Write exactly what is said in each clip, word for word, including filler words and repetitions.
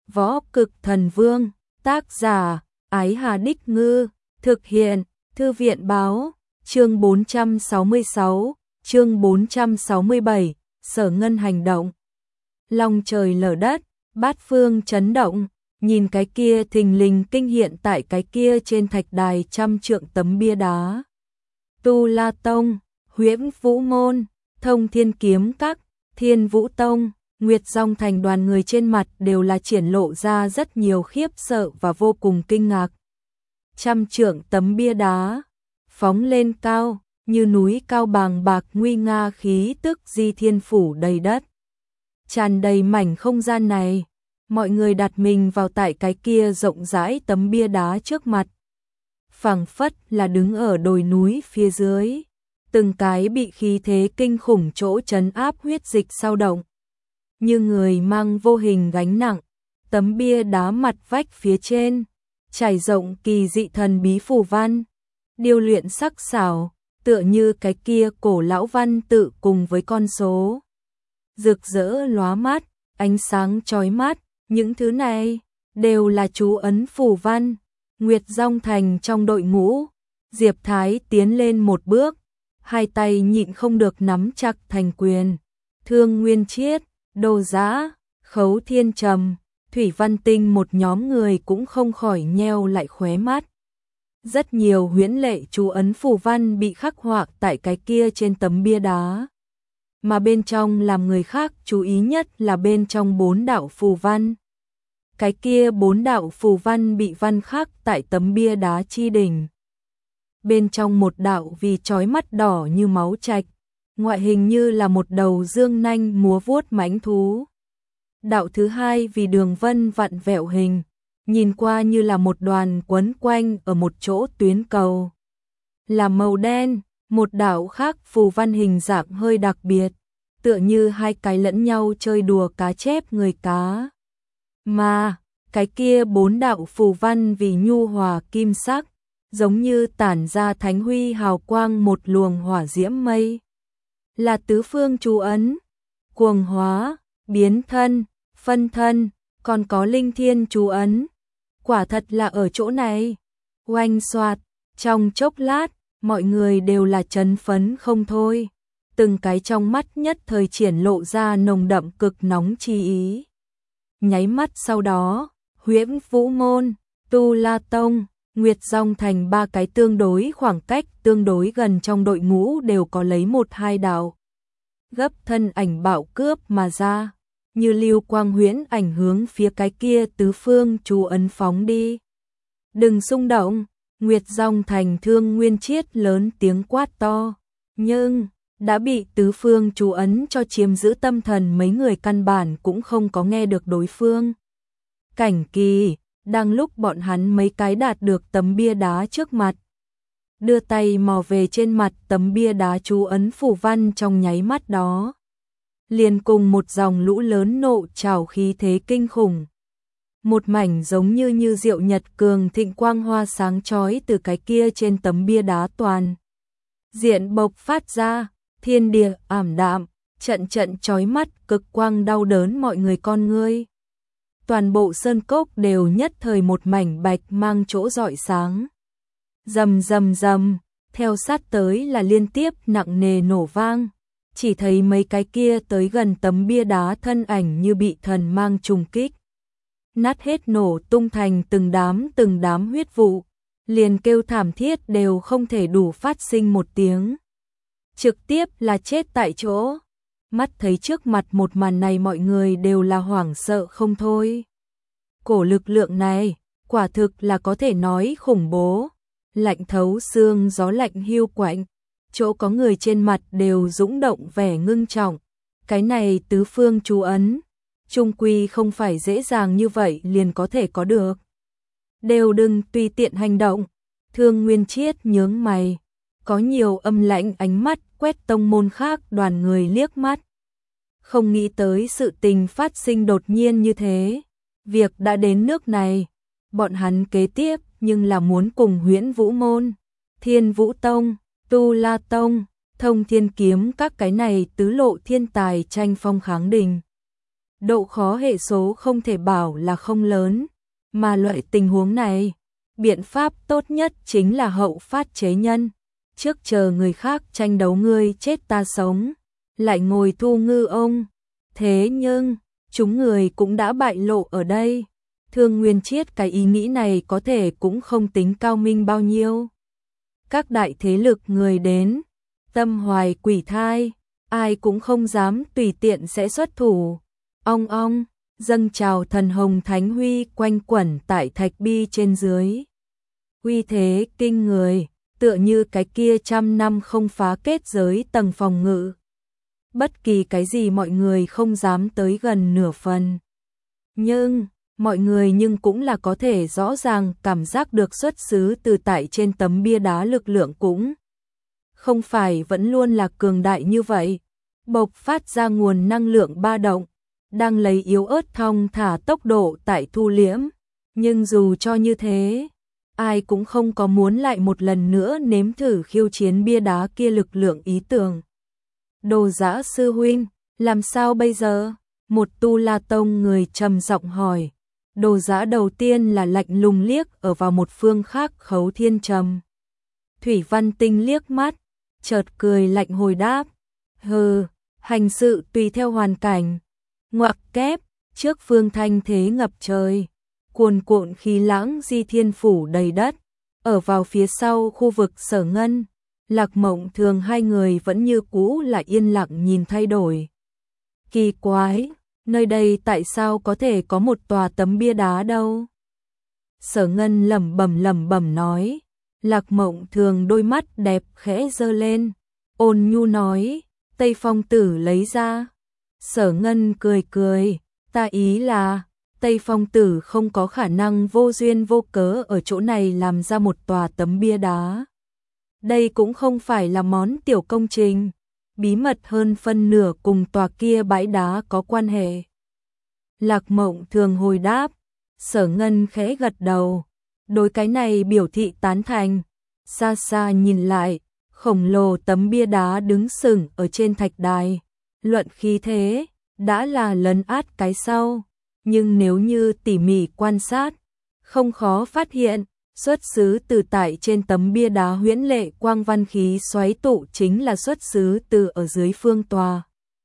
Võ Cực Thần Vương, tác giả, Ái Hà Đích Ngư, thực hiện, Thư viện Báo, chương bốn trăm sáu mươi sáu, chương bốn trăm sáu mươi bảy, Sở Ngân hành động. Long trời lở đất, bát phương chấn động, nhìn cái kia thình lình kinh hiện tại cái kia trên thạch đài trăm trượng tấm bia đá. Tu La Tông, Huyễn Vũ Môn, Thông Thiên Kiếm Các, Thiên Vũ Tông, Nguyệt Dòng Thành đoàn người trên mặt đều là triển lộ ra rất nhiều khiếp sợ và vô cùng kinh ngạc. Trăm trượng tấm bia đá, phóng lên cao, như núi cao bàng bạc nguy nga khí tức di thiên phủ đầy đất. Tràn đầy mảnh không gian này, mọi người đặt mình vào tại cái kia rộng rãi tấm bia đá trước mặt. Phảng phất là đứng ở đồi núi phía dưới, từng cái bị khí thế kinh khủng chỗ trấn áp huyết dịch sao động. Như người mang vô hình gánh nặng, tấm bia đá mặt vách phía trên, trải rộng kỳ dị thần bí phù văn, điêu luyện sắc sảo, tựa như cái kia cổ lão văn tự cùng với con số. Rực rỡ lóa mắt, ánh sáng chói mắt, những thứ này đều là chú ấn phù văn. Nguyệt Dòng Thành trong đội ngũ, Diệp Thái tiến lên một bước, hai tay nhịn không được nắm chặt thành quyền. Thương Nguyên Chiết, Đồ Giã, Khấu Thiên Trầm, Thủy Văn Tinh một nhóm người cũng không khỏi nheo lại khóe mắt. Rất nhiều huyễn lệ chú ấn phù văn bị khắc họa tại cái kia trên tấm bia đá. Mà bên trong làm người khác chú ý nhất là bên trong bốn đạo phù văn. Cái kia bốn đạo phù văn bị văn khắc tại tấm bia đá chi đỉnh. Bên trong một đạo vì chói mắt đỏ như máu trạch, ngoại hình như là một đầu dương nanh múa vuốt mãnh thú. Đạo thứ hai vì đường vân vặn vẹo hình, nhìn qua như là một đoàn quấn quanh ở một chỗ tuyến cầu. Là màu đen, một đạo khác phù văn hình dạng hơi đặc biệt, tựa như hai cái lẫn nhau chơi đùa cá chép người cá. Mà, cái kia bốn đạo phù văn vì nhu hòa kim sắc, giống như tản ra thánh huy hào quang một luồng hỏa diễm mây. Là tứ phương chú ấn, cuồng hóa, biến thân, phân thân, còn có linh thiên chú ấn. Quả thật là ở chỗ này. Oanh xoạt, trong chốc lát, mọi người đều là chấn phấn không thôi. Từng cái trong mắt nhất thời triển lộ ra nồng đậm cực nóng chi ý. Nháy mắt sau đó, Huyễn Vũ Môn, Tu La Tông, Nguyệt Dòng Thành ba cái tương đối khoảng cách tương đối gần trong đội ngũ đều có lấy một hai đạo. Gấp thân ảnh bạo cướp mà ra, như lưu quang huyễn ảnh hướng phía cái kia tứ phương chú ấn phóng đi. Đừng xung động, Nguyệt Dòng Thành Thương Nguyên Chiết lớn tiếng quát to, nhưng đã bị tứ phương chú ấn cho chiếm giữ tâm thần, mấy người căn bản cũng không có nghe được đối phương. Cảnh Kỳ, đang lúc bọn hắn mấy cái đạt được tấm bia đá trước mặt, đưa tay mò về trên mặt tấm bia đá chú ấn phù văn, trong nháy mắt đó liền cùng một dòng lũ lớn nộ trào khí thế kinh khủng. Một mảnh giống như như diệu nhật cường thịnh quang hoa sáng chói từ cái kia trên tấm bia đá toàn diện bộc phát ra, thiên địa ảm đạm, trận trận chói mắt cực quang đau đớn mọi người con ngươi. Toàn bộ sơn cốc đều nhất thời một mảnh bạch mang chỗ rọi sáng. Rầm rầm rầm, theo sát tới là liên tiếp nặng nề nổ vang. Chỉ thấy mấy cái kia tới gần tấm bia đá thân ảnh như bị thần mang trùng kích. Nát hết nổ tung thành từng đám từng đám huyết vụ, liền kêu thảm thiết đều không thể đủ phát sinh một tiếng. Trực tiếp là chết tại chỗ. Mắt thấy trước mặt một màn này mọi người đều là hoảng sợ không thôi. Cổ lực lượng này, quả thực là có thể nói khủng bố. Lạnh thấu xương, gió lạnh hiu quạnh, chỗ có người trên mặt đều dũng động vẻ ngưng trọng. Cái này tứ phương chú ấn, chung quy không phải dễ dàng như vậy liền có thể có được. Đều đừng tùy tiện hành động. Thương Nguyên Chiết nhướng mày, có nhiều âm lãnh ánh mắt quét tông môn khác đoàn người liếc mắt. Không nghĩ tới sự tình phát sinh đột nhiên như thế. Việc đã đến nước này, bọn hắn kế tiếp nhưng là muốn cùng Huyễn Vũ Môn, Thiên Vũ Tông, Tu La Tông, Thông Thiên Kiếm các cái này tứ lộ thiên tài tranh phong kháng đình. Độ khó hệ số không thể bảo là không lớn, mà loại tình huống này, biện pháp tốt nhất chính là hậu phát chế nhân, trước chờ người khác tranh đấu ngươi chết ta sống, lại ngồi thu ngư ông. Thế nhưng, chúng người cũng đã bại lộ ở đây. Thương Nguyên Chiết cái ý nghĩ này có thể cũng không tính cao minh bao nhiêu. Các đại thế lực người đến, tâm hoài quỷ thai, ai cũng không dám tùy tiện sẽ xuất thủ. Ong ong, dâng trào thần hồng thánh huy quanh quẩn tại thạch bi trên dưới. Uy thế kinh người, tựa như cái kia trăm năm không phá kết giới tầng phòng ngự. Bất kỳ cái gì mọi người không dám tới gần nửa phần. Nhưng, mọi người nhưng cũng là có thể rõ ràng cảm giác được xuất xứ từ tại trên tấm bia đá lực lượng cũng không phải vẫn luôn là cường đại như vậy. Bộc phát ra nguồn năng lượng ba động, đang lấy yếu ớt thong thả tốc độ tại thu liễm. Nhưng dù cho như thế, ai cũng không có muốn lại một lần nữa nếm thử khiêu chiến bia đá kia lực lượng ý tưởng. Đồ Giã sư huynh, làm sao bây giờ? Một Tu La Tông người trầm giọng hỏi. Đồ Giã đầu tiên là lạnh lùng liếc ở vào một phương khác Khấu Thiên Trầm. Thủy Văn Tinh liếc mắt, chợt cười lạnh hồi đáp. Hừ, hành sự tùy theo hoàn cảnh. Ngoặc kép, trước phương thanh thế ngập trời. Cuồn cuộn khí lãng di thiên phủ đầy đất. Ở vào phía sau khu vực Sở Ngân, Lạc Mộng Thường hai người vẫn như cũ là yên lặng nhìn thay đổi. Kỳ quái, nơi đây tại sao có thể có một tòa tấm bia đá đâu? Sở Ngân lẩm bẩm lẩm bẩm nói. Lạc Mộng Thường đôi mắt đẹp khẽ giơ lên, ôn nhu nói, Tây Phong Tử lấy ra. Sở Ngân cười cười, ta ý là, Tây Phong Tử không có khả năng vô duyên vô cớ ở chỗ này làm ra một tòa tấm bia đá. Đây cũng không phải là món tiểu công trình, bí mật hơn phân nửa cùng tòa kia bãi đá có quan hệ. Lạc Mộng Thường hồi đáp, Sở Ngân khẽ gật đầu, đối cái này biểu thị tán thành. Xa xa nhìn lại, khổng lồ tấm bia đá đứng sừng ở trên thạch đài, luận khí thế, đã là lấn át cái sau. Nhưng nếu như tỉ mỉ quan sát, không khó phát hiện, xuất xứ từ tại trên tấm bia đá huyễn lệ quang văn khí xoáy tụ chính là xuất xứ từ ở dưới phương tòa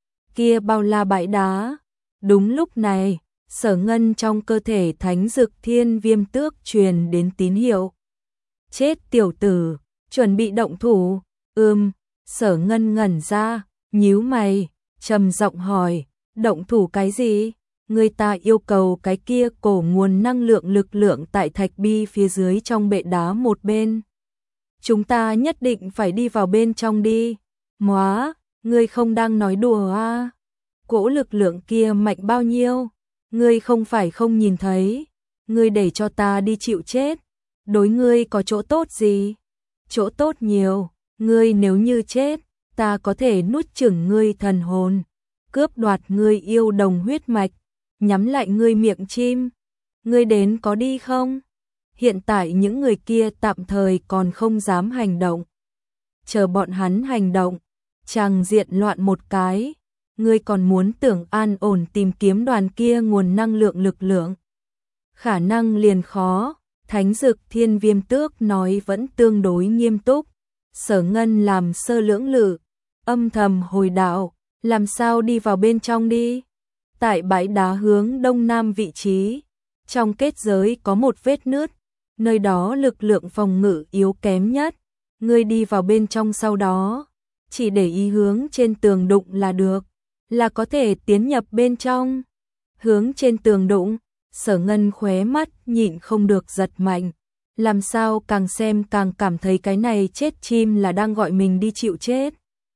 kia bao la bãi đá. Đúng lúc này, Sở Ngân trong cơ thể Thánh Dực Thiên Viêm Tước truyền đến tín hiệu. Chết tiểu tử, chuẩn bị động thủ. Ừm, Sở Ngân ngẩn ra, nhíu mày, trầm giọng hỏi, động thủ cái gì? Người ta yêu cầu cái kia cổ nguồn năng lượng lực lượng tại thạch bi phía dưới trong bệ đá một bên. Chúng ta nhất định phải đi vào bên trong đi. Móa, ngươi không đang nói đùa à? Cỗ lực lượng kia mạnh bao nhiêu? Ngươi không phải không nhìn thấy. Ngươi để cho ta đi chịu chết. Đối ngươi có chỗ tốt gì? Chỗ tốt nhiều. Ngươi nếu như chết, ta có thể nuốt chửng ngươi thần hồn, cướp đoạt ngươi yêu đồng huyết mạch, nhắm lại ngươi miệng chim. Ngươi đến có đi không? Hiện tại những người kia tạm thời còn không dám hành động. Chờ bọn hắn hành động, tràng diện loạn một cái. Ngươi còn muốn tưởng an ổn tìm kiếm đoàn kia nguồn năng lượng lực lượng. Khả năng liền khó. Thánh Dực Thiên Viêm Tước nói vẫn tương đối nghiêm túc. Sở Ngân làm sơ lưỡng lự, âm thầm hồi đạo, làm sao đi vào bên trong đi. Tại bãi đá hướng đông nam vị trí, trong kết giới có một vết nứt, nơi đó lực lượng phòng ngự yếu kém nhất. Ngươi đi vào bên trong sau đó, chỉ để ý hướng trên tường đụng là được, là có thể tiến nhập bên trong. Hướng trên tường đụng, Sở Ngân khóe mắt nhịn không được giật mạnh. Làm sao càng xem càng cảm thấy cái này chết chim là đang gọi mình đi chịu chết.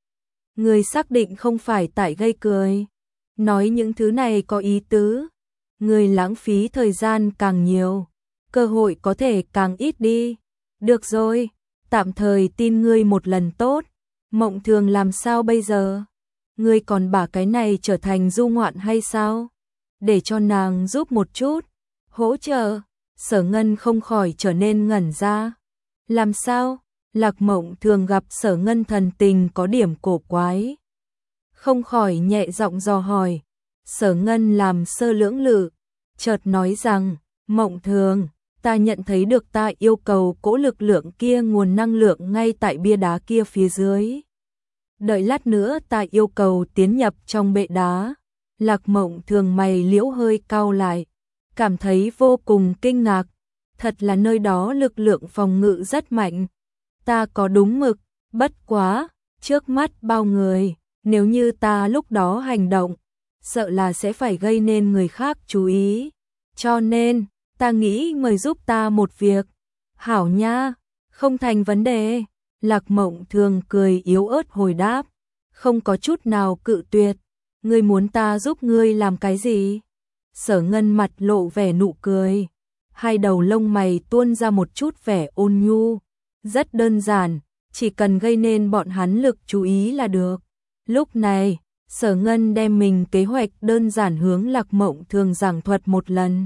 Người xác định không phải tại gây cười. Nói những thứ này có ý tứ. Người lãng phí thời gian càng nhiều, cơ hội có thể càng ít đi. Được rồi, tạm thời tin ngươi một lần tốt. Mộng Thường làm sao bây giờ? Ngươi còn bảo cái này trở thành du ngoạn hay sao? Để cho nàng giúp một chút, hỗ trợ. Sở Ngân không khỏi trở nên ngẩn ra. Làm sao? Lạc Mộng Thường gặp Sở Ngân thần tình có điểm cổ quái, không khỏi nhẹ giọng dò hỏi. Sở Ngân làm sơ lưỡng lự, chợt nói rằng, Mộng Thường, ta nhận thấy được ta yêu cầu cỗ lực lượng kia nguồn năng lượng ngay tại bia đá kia phía dưới. Đợi lát nữa ta yêu cầu tiến nhập trong bệ đá. Lạc Mộng Thường mày liễu hơi cau lại, cảm thấy vô cùng kinh ngạc. Thật là nơi đó lực lượng phòng ngự rất mạnh. Ta có đúng mực, bất quá, trước mắt bao người, nếu như ta lúc đó hành động, sợ là sẽ phải gây nên người khác chú ý. Cho nên, ta nghĩ mời giúp ta một việc. Hảo nha, không thành vấn đề. Lạc Mộng Thường cười yếu ớt hồi đáp, không có chút nào cự tuyệt. Ngươi muốn ta giúp ngươi làm cái gì? Sở Ngân mặt lộ vẻ nụ cười, hai đầu lông mày tuôn ra một chút vẻ ôn nhu. Rất đơn giản, chỉ cần gây nên bọn hắn lực chú ý là được. Lúc này, Sở Ngân đem mình kế hoạch đơn giản hướng Lạc Mộng Thường giảng thuật một lần.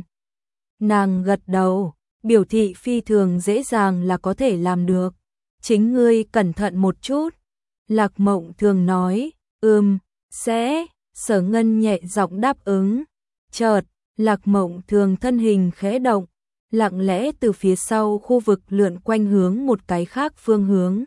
Nàng gật đầu, biểu thị phi thường dễ dàng là có thể làm được. Chính ngươi cẩn thận một chút. Lạc Mộng Thường nói, ừm, sẽ. Sở Ngân nhẹ giọng đáp ứng. Chợt, Lạc Mộng Thường thân hình khẽ động, lặng lẽ từ phía sau khu vực lượn quanh hướng một cái khác phương hướng.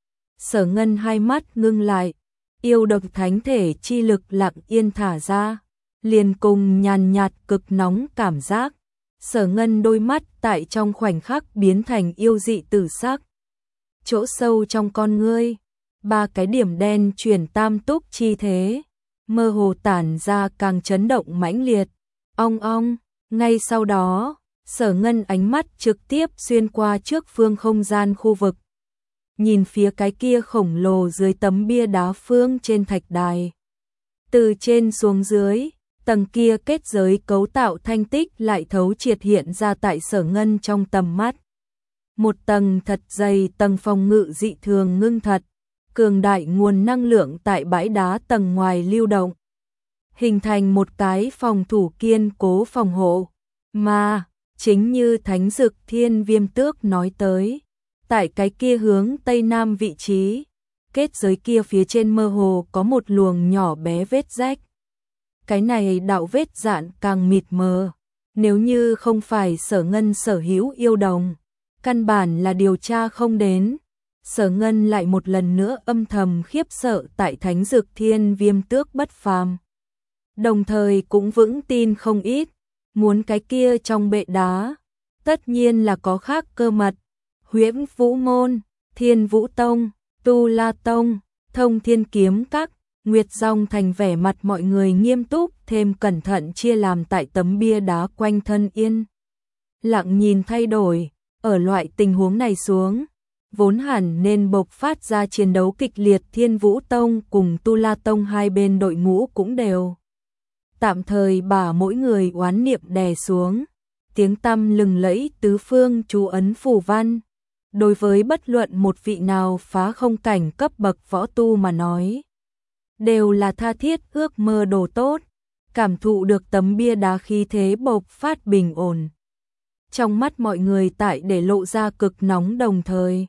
Sở Ngân hai mắt ngưng lại, yêu độc thánh thể chi lực lặng yên thả ra, liền cùng nhàn nhạt cực nóng cảm giác. Sở Ngân đôi mắt tại trong khoảnh khắc biến thành yêu dị tử sắc. Chỗ sâu trong con ngươi, ba cái điểm đen chuyển tam túc chi thế, mơ hồ tản ra càng chấn động mãnh liệt. Ong ong, ngay sau đó, Sở Ngân ánh mắt trực tiếp xuyên qua trước phương không gian khu vực. Nhìn phía cái kia khổng lồ dưới tấm bia đá phương trên thạch đài. Từ trên xuống dưới, tầng kia kết giới cấu tạo thanh tích lại thấu triệt hiện ra tại Sở Ngân trong tầm mắt. Một tầng thật dày, tầng phòng ngự dị thường ngưng thật, cường đại nguồn năng lượng tại bãi đá tầng ngoài lưu động, hình thành một cái phòng thủ kiên cố phòng hộ. Mà, chính như Thánh Dực Thiên Viêm Tước nói tới, tại cái kia hướng tây nam vị trí, kết giới kia phía trên mơ hồ có một luồng nhỏ bé vết rách. Cái này đạo vết dạn càng mịt mờ, nếu như không phải Sở Ngân sở hữu yêu đồng, căn bản là điều tra không đến. Sở Ngân lại một lần nữa âm thầm khiếp sợ tại Thánh Dực Thiên Viêm Tước bất phàm. Đồng thời cũng vững tin không ít, muốn cái kia trong bệ đá, tất nhiên là có khác cơ mật. Huyễn Vũ Môn, Thiên Vũ Tông, Tu La Tông, Thông Thiên Kiếm Các, Nguyệt Dòng thành vẻ mặt mọi người nghiêm túc thêm cẩn thận chia làm tại tấm bia đá quanh thân yên. Lặng nhìn thay đổi, ở loại tình huống này xuống, vốn hẳn nên bộc phát ra chiến đấu kịch liệt. Thiên Vũ Tông cùng Tu La Tông hai bên đội ngũ cũng đều tạm thời bà mỗi người oán niệm đè xuống, tiếng tăm lừng lẫy tứ phương chú ấn phù văn. Đối với bất luận một vị nào phá không cảnh cấp bậc võ tu mà nói, đều là tha thiết ước mơ đồ tốt. Cảm thụ được tấm bia đá khí thế bộc phát bình ổn, trong mắt mọi người tại để lộ ra cực nóng, đồng thời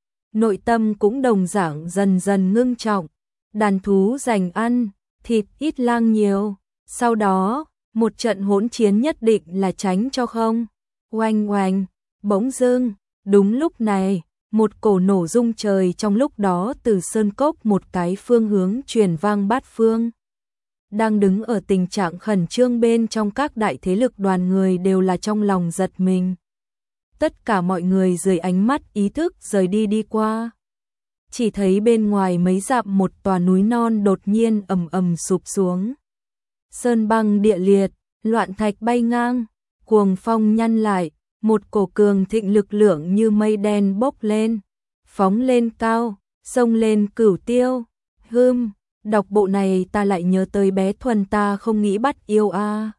nội tâm cũng đồng dạng dần dần ngưng trọng. Đàn thú giành ăn, thịt ít lang nhiều, sau đó một trận hỗn chiến nhất định là tránh cho không. Oanh oanh, bỗng dưng, đúng lúc này, một cổ nổ rung trời trong lúc đó từ sơn cốc một cái phương hướng truyền vang bát phương. Đang đứng ở tình trạng khẩn trương bên trong các đại thế lực đoàn người đều là trong lòng giật mình. Tất cả mọi người dưới ánh mắt ý thức rời đi đi qua. Chỉ thấy bên ngoài mấy dặm một tòa núi non đột nhiên ầm ầm sụp xuống. Sơn băng địa liệt, loạn thạch bay ngang, cuồng phong nhăn lại, một cổ cường thịnh lực lượng như mây đen bốc lên, phóng lên cao, xông lên cửu tiêu. Hừm, đọc bộ này ta lại nhớ tới bé Thuần, ta không nghĩ bắt yêu a. À.